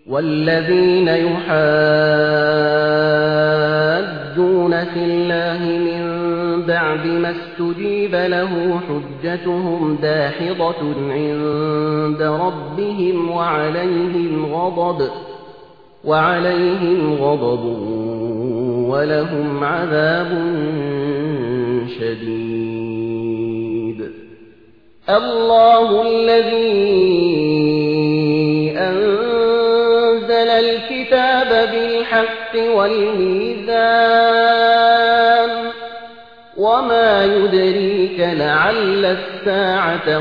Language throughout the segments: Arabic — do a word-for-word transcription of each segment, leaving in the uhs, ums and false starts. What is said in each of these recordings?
والذين يحاجون في الله من بعد ما استجيب له حجتهم داحضة عند ربهم وعليهم غضب وعليهم غضب ولهم عذاب شديد. الله الذي أنزل الكتاب بالحق والميزان وما يدريك لعل الساعة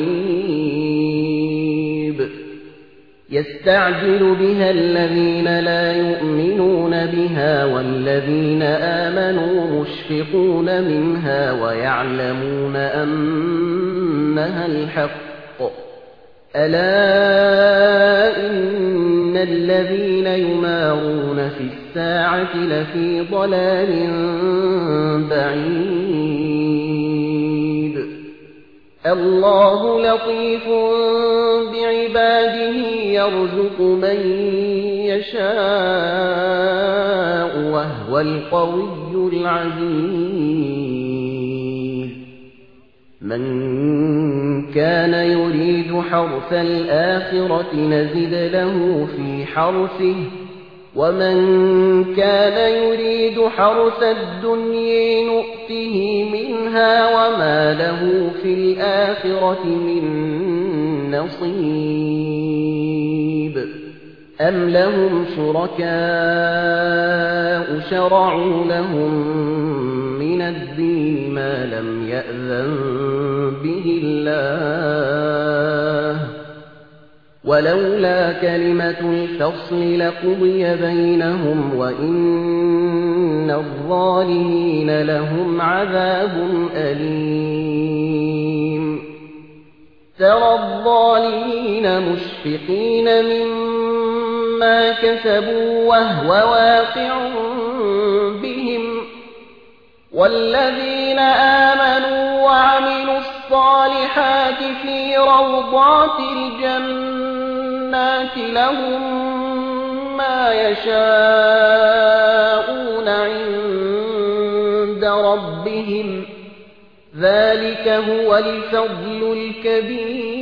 قريب. يستعجل بها الذين لا يؤمنون بها والذين آمنوا مشفقون منها ويعلمون أنها الحق. ألا إن الذين يمارون في الساعة لفي ضلال بعيد. الله لطيف بعباده يرزق من يشاء وهو القوي العزيز. من كان يريد حرث الآخرة نزد له في حرثه ومن كان يريد حرث الدنيا نؤته منها وما له في الآخرة من نصيب. أم لهم شركاء شرعوا لهم من الدين ما لم يأذن به الله ولولا كلمة الفصل لقضي بينهم وإن الظالمين لهم عذاب أليم. ترى الظالمين مشفقين مما كسبوا وهو واقع بهم والذين آمنوا وعملوا الصالحات في روضات الجنات لهم ما يشاءون عند ربهم ذلك هو الفضل الكبير.